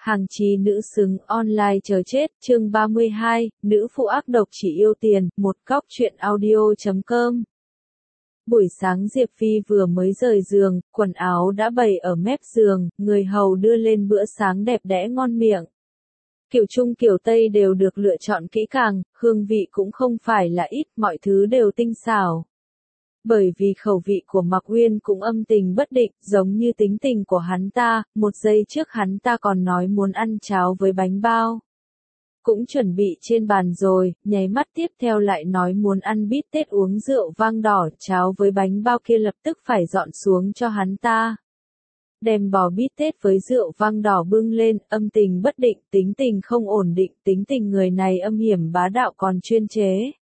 Hàng chí nữ xứng online chờ chết, chương 32, nữ phụ ác độc chỉ yêu tiền, một góc truyện audio.com. Buổi sáng Diệp Phi vừa mới rời giường, quần áo đã bày ở mép giường, người hầu đưa lên bữa sáng đẹp đẽ ngon miệng. Kiểu Trung kiểu Tây đều được lựa chọn kỹ càng, hương vị cũng không phải là ít, mọi thứ đều tinh xảo. Bởi vì khẩu vị của Mạc Uyên cũng âm tình bất định, giống như tính tình của hắn ta, một giây trước hắn ta còn nói muốn ăn cháo với bánh bao. Cũng chuẩn bị trên bàn rồi, nháy mắt tiếp theo lại nói muốn ăn bít tết uống rượu vang đỏ, cháo với bánh bao kia lập tức phải dọn xuống cho hắn ta. Đem bò bít tết với rượu vang đỏ bưng lên, âm tình bất định, tính tình không ổn định, tính tình người này âm hiểm bá đạo còn chuyên chế.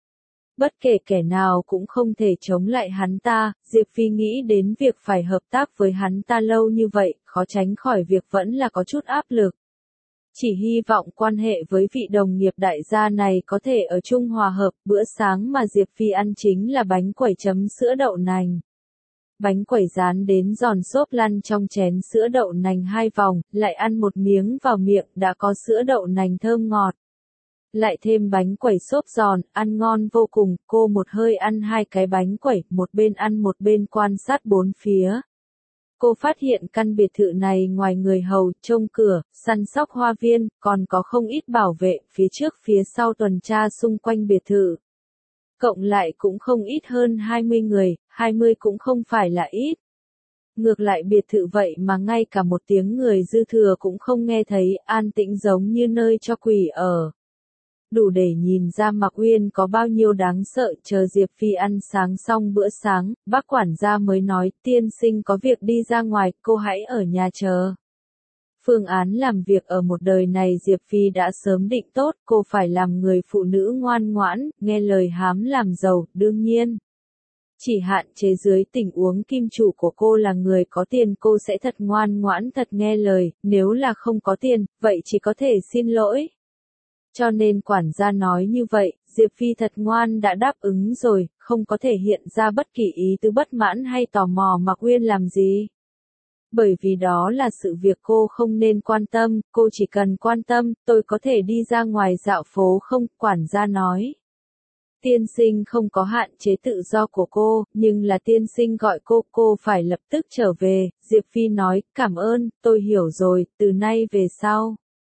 Bất kể kẻ nào cũng không thể chống lại hắn ta, Diệp Phi nghĩ đến việc phải hợp tác với hắn ta lâu như vậy, khó tránh khỏi việc vẫn là có chút áp lực. Chỉ hy vọng quan hệ với vị đồng nghiệp đại gia này có thể ở chung hòa hợp, bữa sáng mà Diệp Phi ăn chính là bánh quẩy chấm sữa đậu nành. Bánh quẩy rán đến giòn xốp lăn trong chén sữa đậu nành 2 vòng, lại ăn một miếng vào miệng đã có sữa đậu nành thơm ngọt. Lại thêm bánh quẩy xốp giòn, ăn ngon vô cùng, cô một hơi ăn 2 cái bánh quẩy, một bên ăn một bên quan sát bốn phía. Cô phát hiện căn biệt thự này ngoài người hầu, trông cửa, săn sóc hoa viên, còn có không ít bảo vệ, phía trước phía sau tuần tra xung quanh biệt thự. Cộng lại cũng không ít hơn 20 người, 20 cũng không phải là ít. Ngược lại biệt thự vậy mà ngay cả một tiếng người dư thừa cũng không nghe thấy, an tĩnh giống như nơi cho quỷ ở. Đủ để nhìn ra Mạc Uyên có bao nhiêu đáng sợ. Chờ Diệp Phi ăn sáng xong bữa sáng, bác quản gia mới nói, tiên sinh có việc đi ra ngoài, cô hãy ở nhà chờ. Phương án làm việc ở một đời này Diệp Phi đã sớm định tốt, cô phải làm người phụ nữ ngoan ngoãn, nghe lời hám làm giàu, đương nhiên. Chỉ hạn chế dưới tình huống kim chủ của cô là người có tiền cô sẽ thật ngoan ngoãn thật nghe lời, nếu là không có tiền, vậy chỉ có thể xin lỗi. Cho nên quản gia nói như vậy, Diệp Phi thật ngoan đã đáp ứng rồi, không có thể hiện ra bất kỳ ý tứ bất mãn hay tò mò Mạc Uyên làm gì. Bởi vì đó là sự việc cô không nên quan tâm, cô chỉ cần quan tâm, tôi có thể đi ra ngoài dạo phố không, quản gia nói. Tiên sinh không có hạn chế tự do của cô, nhưng là tiên sinh gọi cô phải lập tức trở về, Diệp Phi nói, cảm ơn, tôi hiểu rồi, từ nay về sau.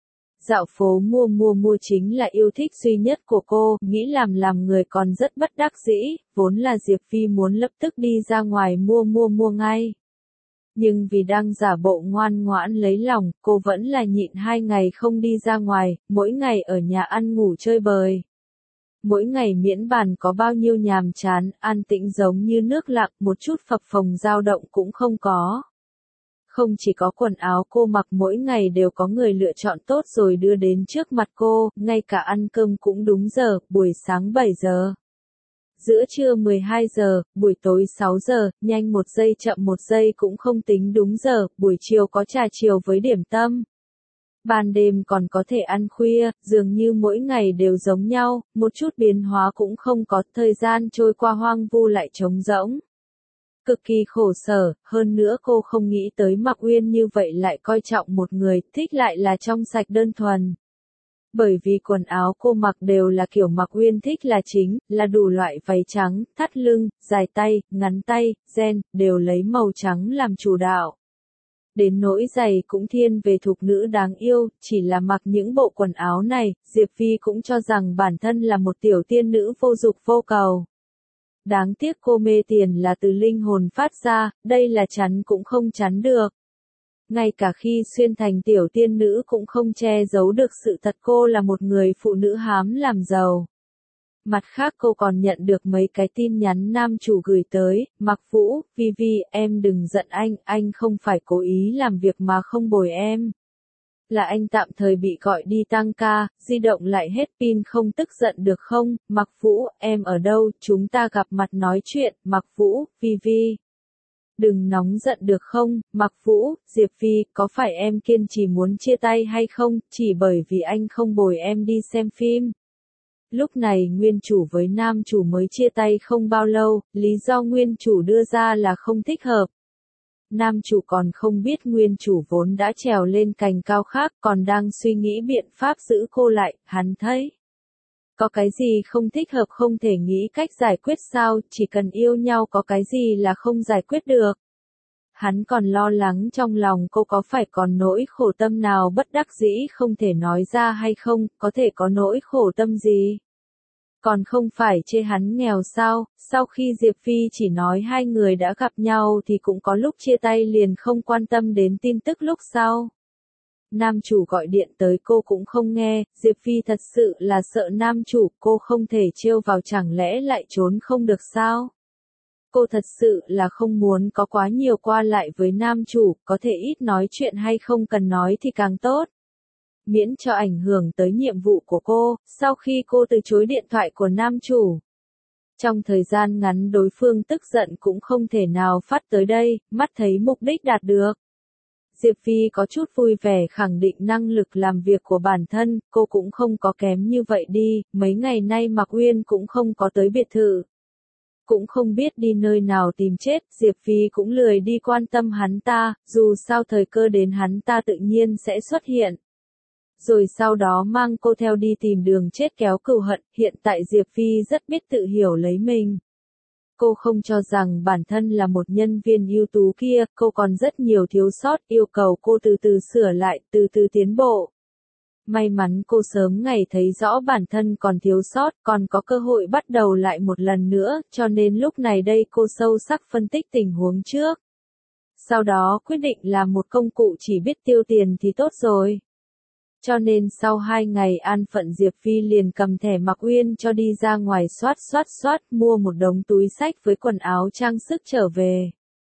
Dạo phố mua chính là yêu thích duy nhất của cô, nghĩ làm người còn rất bất đắc dĩ, vốn là Diệp Phi muốn lập tức đi ra ngoài mua ngay. Nhưng vì đang giả bộ ngoan ngoãn lấy lòng, cô vẫn là nhịn 2 ngày không đi ra ngoài, mỗi ngày ở nhà ăn ngủ chơi bời. Mỗi ngày miễn bàn có bao nhiêu nhàm chán, an tĩnh giống như nước lặng, một chút phập phồng dao động cũng không có. Không chỉ có quần áo cô mặc mỗi ngày đều có người lựa chọn tốt rồi đưa đến trước mặt cô, ngay cả ăn cơm cũng đúng giờ, buổi sáng 7 giờ. Giữa trưa 12 giờ, buổi tối 6 giờ, nhanh 1 giây chậm 1 giây cũng không tính đúng giờ, buổi chiều có trà chiều với điểm tâm. Ban đêm còn có thể ăn khuya, dường như mỗi ngày đều giống nhau, một chút biến hóa cũng không có, thời gian trôi qua hoang vu lại trống rỗng. Cực kỳ khổ sở, hơn nữa cô không nghĩ tới Mạc Uyên như vậy lại coi trọng một người, thích lại là trong sạch đơn thuần. Bởi vì quần áo cô mặc đều là kiểu Mạc Uyên thích là chính, là đủ loại váy trắng, thắt lưng, dài tay, ngắn tay, ren, đều lấy màu trắng làm chủ đạo. Đến nỗi giày cũng thiên về thục nữ đáng yêu, chỉ là mặc những bộ quần áo này, Diệp Phi cũng cho rằng bản thân là một tiểu tiên nữ vô dục vô cầu. Đáng tiếc cô mê tiền là từ linh hồn phát ra, đây là chắn cũng không chắn được. Ngay cả khi xuyên thành tiểu tiên nữ cũng không che giấu được sự thật cô là một người phụ nữ hám làm giàu. Mặt khác cô còn nhận được mấy cái tin nhắn nam chủ gửi tới, Mạc Vũ, Vi, em đừng giận anh không phải cố ý làm việc mà không bồi em. Là anh tạm thời bị gọi đi tăng ca, di động lại hết pin không tức giận được không, Mạc Vũ, em ở đâu, chúng ta gặp mặt nói chuyện, Mạc Vũ, Vi. Đừng nóng giận được không, Mạc Vũ, Diệp Phi, có phải em kiên trì muốn chia tay hay không, chỉ bởi vì anh không bồi em đi xem phim. Lúc này nguyên chủ với nam chủ mới chia tay không bao lâu, lý do nguyên chủ đưa ra là không thích hợp. nam chủ còn không biết nguyên chủ vốn đã trèo lên cành cao khác, còn đang suy nghĩ biện pháp giữ cô lại, hắn thấy. Có cái gì không thích hợp không thể nghĩ cách giải quyết sao, chỉ cần yêu nhau có cái gì là không giải quyết được. Hắn còn lo lắng trong lòng cô có phải còn nỗi khổ tâm nào bất đắc dĩ không thể nói ra hay không, có thể có nỗi khổ tâm gì. Còn không phải chê hắn nghèo sao, sau khi Diệp Phi chỉ nói hai người đã gặp nhau thì cũng có lúc chia tay liền không quan tâm đến tin tức lúc sau. Nam chủ gọi điện tới cô cũng không nghe, Diệp Phi thật sự là sợ nam chủ, cô không thể trêu vào chẳng lẽ lại trốn không được sao? Cô thật sự là không muốn có quá nhiều qua lại với nam chủ, có thể ít nói chuyện hay không cần nói thì càng tốt. Miễn cho ảnh hưởng tới nhiệm vụ của cô, sau khi cô từ chối điện thoại của nam chủ. Trong thời gian ngắn đối phương tức giận cũng không thể nào phát tới đây, mắt thấy mục đích đạt được. Diệp Phi có chút vui vẻ khẳng định năng lực làm việc của bản thân, cô cũng không có kém như vậy đi, mấy ngày nay Mạc Uyên cũng không có tới biệt thự. Cũng không biết đi nơi nào tìm chết, Diệp Phi cũng lười đi quan tâm hắn ta, dù sao thời cơ đến hắn ta tự nhiên sẽ xuất hiện. Rồi sau đó mang cô theo đi tìm đường chết kéo cừu hận, hiện tại Diệp Phi rất biết tự hiểu lấy mình. Cô không cho rằng bản thân là một nhân viên ưu tú kia, cô còn rất nhiều thiếu sót, yêu cầu cô từ từ sửa lại, từ từ tiến bộ. May mắn cô sớm ngày thấy rõ bản thân còn thiếu sót, còn có cơ hội bắt đầu lại một lần nữa, cho nên lúc này đây cô sâu sắc phân tích tình huống trước. Sau đó quyết định làm một công cụ chỉ biết tiêu tiền thì tốt rồi. Cho nên sau 2 ngày an phận Diệp Phi liền cầm thẻ Mạc Uyên cho đi ra ngoài soát, mua một đống túi xách với quần áo trang sức trở về.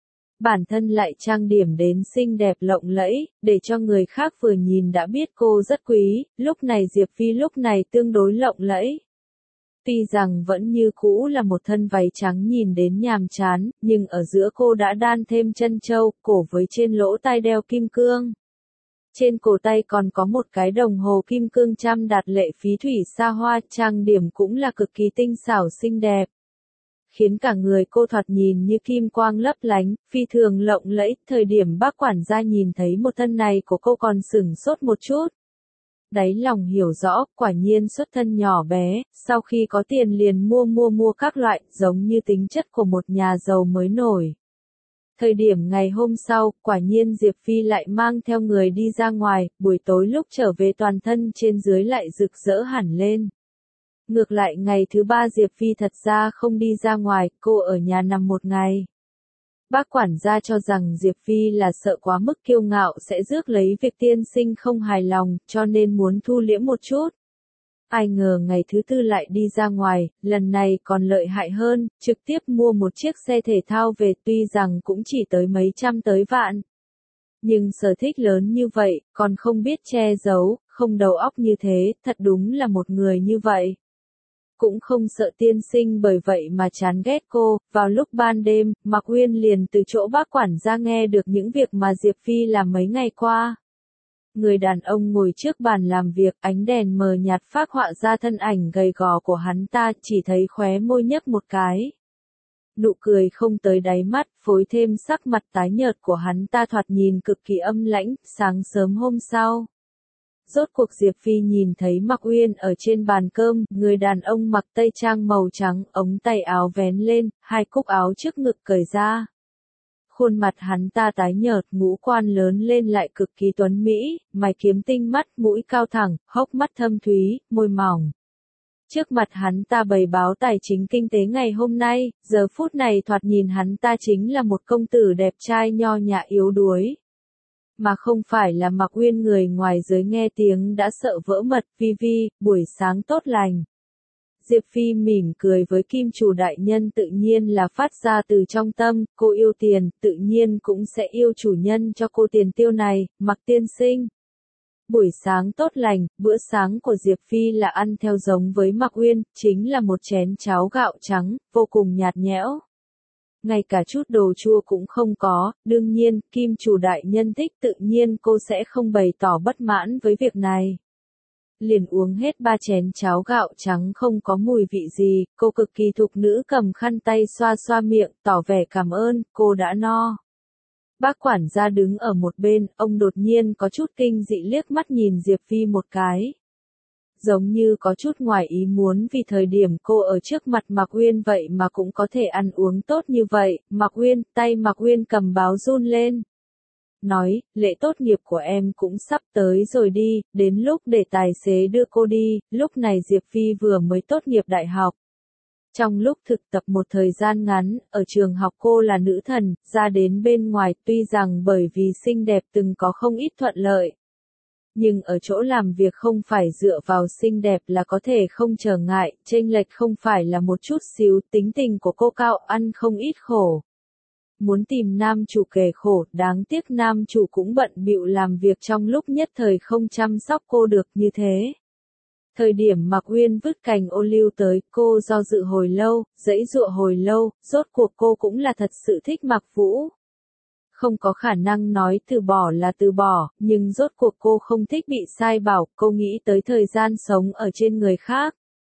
Bản thân lại trang điểm đến xinh đẹp lộng lẫy, để cho người khác vừa nhìn đã biết cô rất quý, lúc này Diệp Phi lúc này tương đối lộng lẫy. Tuy rằng vẫn như cũ là một thân váy trắng nhìn đến nhàm chán, nhưng ở giữa cô đã đan thêm chân châu, cổ với trên lỗ tai đeo kim cương. Trên cổ tay còn có một cái đồng hồ kim cương trăm đạt lệ phí thủy xa hoa, trang điểm cũng là cực kỳ tinh xảo xinh đẹp. Khiến cả người cô thoạt nhìn như kim quang lấp lánh, phi thường lộng lẫy, thời điểm bác quản gia nhìn thấy một thân này của cô còn sửng sốt một chút. Đáy lòng hiểu rõ, quả nhiên xuất thân nhỏ bé, sau khi có tiền liền mua các loại, giống như tính chất của một nhà giàu mới nổi. Thời điểm ngày hôm sau, quả nhiên Diệp Phi lại mang theo người đi ra ngoài, buổi tối lúc trở về toàn thân trên dưới lại rực rỡ hẳn lên. Ngược lại ngày thứ 3 Diệp Phi thật ra không đi ra ngoài, cô ở nhà nằm một ngày. Bác quản gia cho rằng Diệp Phi là sợ quá mức kiêu ngạo sẽ rước lấy việc tiên sinh không hài lòng, cho nên muốn thu liễm một chút. Ai ngờ ngày thứ 4 lại đi ra ngoài, lần này còn lợi hại hơn, trực tiếp mua một chiếc xe thể thao về tuy rằng cũng chỉ tới mấy trăm tới vạn. Nhưng sở thích lớn như vậy, còn không biết che giấu, không đầu óc như thế, thật đúng là một người như vậy. Cũng không sợ tiên sinh bởi vậy mà chán ghét cô, vào lúc ban đêm, Mạc Uyên liền từ chỗ bác quản gia nghe được những việc mà Diệp Phi làm mấy ngày qua. Người đàn ông ngồi trước bàn làm việc, ánh đèn mờ nhạt phác họa ra thân ảnh gầy gò của hắn ta, chỉ thấy khóe môi nhếch một cái. Nụ cười không tới đáy mắt, phối thêm sắc mặt tái nhợt của hắn ta thoạt nhìn cực kỳ âm lãnh, sáng sớm hôm sau. Rốt cuộc Diệp Phi nhìn thấy Mạc Uyên ở trên bàn cơm, người đàn ông mặc tây trang màu trắng, ống tay áo vén lên, hai cúc áo trước ngực cởi ra. Khuôn mặt hắn ta tái nhợt, ngũ quan lớn lên lại cực kỳ tuấn mỹ, mày kiếm tinh mắt, mũi cao thẳng, hốc mắt thâm thúy, môi mỏng. Trước mặt hắn ta bày báo tài chính kinh tế ngày hôm nay, giờ phút này thoạt nhìn hắn ta chính là một công tử đẹp trai nho nhã yếu đuối. Mà không phải là Mạc Uyên người ngoài giới nghe tiếng đã sợ vỡ mật, Vi, buổi sáng tốt lành. Diệp Phi mỉm cười với kim chủ đại nhân tự nhiên là phát ra từ trong tâm, cô yêu tiền, tự nhiên cũng sẽ yêu chủ nhân cho cô tiền tiêu này, Mạc tiên sinh. Buổi sáng tốt lành, bữa sáng của Diệp Phi là ăn theo giống với Mạc Uyên, chính là một chén cháo gạo trắng, vô cùng nhạt nhẽo. Ngay cả chút đồ chua cũng không có, đương nhiên, kim chủ đại nhân thích tự nhiên cô sẽ không bày tỏ bất mãn với việc này. Liền uống hết 3 chén cháo gạo trắng không có mùi vị gì, cô cực kỳ thục nữ cầm khăn tay xoa xoa miệng, tỏ vẻ cảm ơn, cô đã no. Bác quản gia đứng ở một bên, ông đột nhiên có chút kinh dị liếc mắt nhìn Diệp Phi một cái. Giống như có chút ngoài ý muốn vì thời điểm cô ở trước mặt Mạc Uyên vậy mà cũng có thể ăn uống tốt như vậy. Mạc Uyên, tay Mạc Uyên cầm báo run lên. Nói, lễ tốt nghiệp của em cũng sắp tới rồi đi, đến lúc để tài xế đưa cô đi. Lúc này Diệp Phi vừa mới tốt nghiệp đại học. Trong lúc thực tập một thời gian ngắn, ở trường học cô là nữ thần, ra đến bên ngoài tuy rằng bởi vì xinh đẹp từng có không ít thuận lợi. Nhưng ở chỗ làm việc không phải dựa vào xinh đẹp là có thể không trở ngại, chênh lệch không phải là một chút xíu, tính tình của cô cao ăn không ít khổ. Muốn tìm nam chủ kể khổ, đáng tiếc nam chủ cũng bận bịu làm việc trong lúc nhất thời không chăm sóc cô được như thế. Thời điểm Mạc Uyên vứt cành ô liu tới, cô do dự hồi lâu, giãy giụa hồi lâu, rốt cuộc cô cũng là thật sự thích Mạc Vũ. Không có khả năng nói từ bỏ là từ bỏ, nhưng rốt cuộc cô không thích bị sai bảo, cô nghĩ tới thời gian sống ở trên người khác.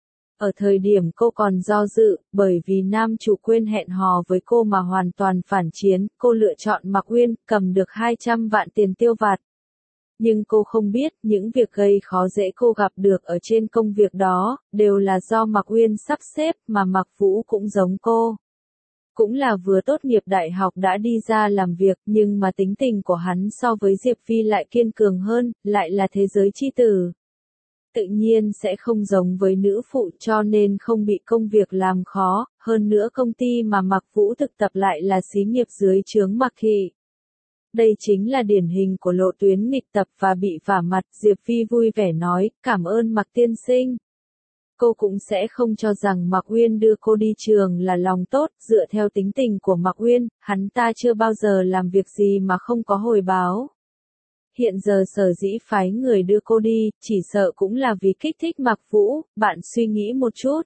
Ở thời điểm cô còn do dự, bởi vì nam chủ quên hẹn hò với cô mà hoàn toàn phản chiến, cô lựa chọn Mạc Uyên, cầm được 200 vạn tiền tiêu vặt. Nhưng cô không biết, những việc gây khó dễ cô gặp được ở trên công việc đó, đều là do Mạc Uyên sắp xếp, mà Mạc Vũ cũng giống cô. Cũng là vừa tốt nghiệp đại học đã đi ra làm việc, nhưng mà tính tình của hắn so với Diệp Phi lại kiên cường hơn, lại là thế giới chi tử. Tự nhiên sẽ không giống với nữ phụ cho nên không bị công việc làm khó, hơn nữa công ty mà Mạc Vũ thực tập lại là xí nghiệp dưới trướng Mạc Thị. Đây chính là điển hình của lộ tuyến nghịch tập và bị vả mặt, Diệp Phi vui vẻ nói, cảm ơn Mạc tiên sinh. Cô cũng sẽ không cho rằng Mạc Uyên đưa cô đi trường là lòng tốt, dựa theo tính tình của Mạc Uyên, hắn ta chưa bao giờ làm việc gì mà không có hồi báo. Hiện giờ sở dĩ phái người đưa cô đi, chỉ sợ cũng là vì kích thích Mạc Vũ, bạn suy nghĩ một chút.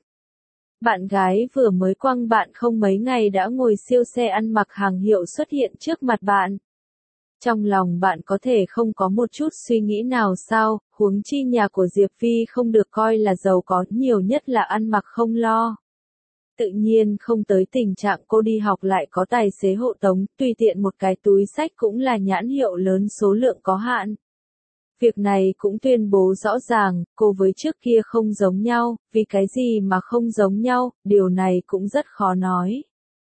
Bạn gái vừa mới quăng bạn không mấy ngày đã ngồi siêu xe ăn mặc hàng hiệu xuất hiện trước mặt bạn. Trong lòng bạn có thể không có một chút suy nghĩ nào sao, huống chi nhà của Diệp Phi không được coi là giàu có, nhiều nhất là ăn mặc không lo. Tự nhiên không tới tình trạng cô đi học lại có tài xế hộ tống, tùy tiện một cái túi xách cũng là nhãn hiệu lớn số lượng có hạn. Việc này cũng tuyên bố rõ ràng, cô với trước kia không giống nhau, vì cái gì mà không giống nhau, điều này cũng rất khó nói.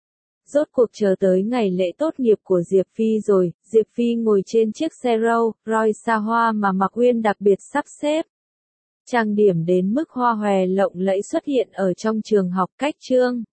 Rốt cuộc chờ tới ngày lễ tốt nghiệp của Diệp Phi rồi, Diệp Phi ngồi trên chiếc xe Rolls Royce xa hoa mà Mạc Uyên đặc biệt sắp xếp. Trang điểm đến mức hoa hòe lộng lẫy xuất hiện ở trong trường học cách chương.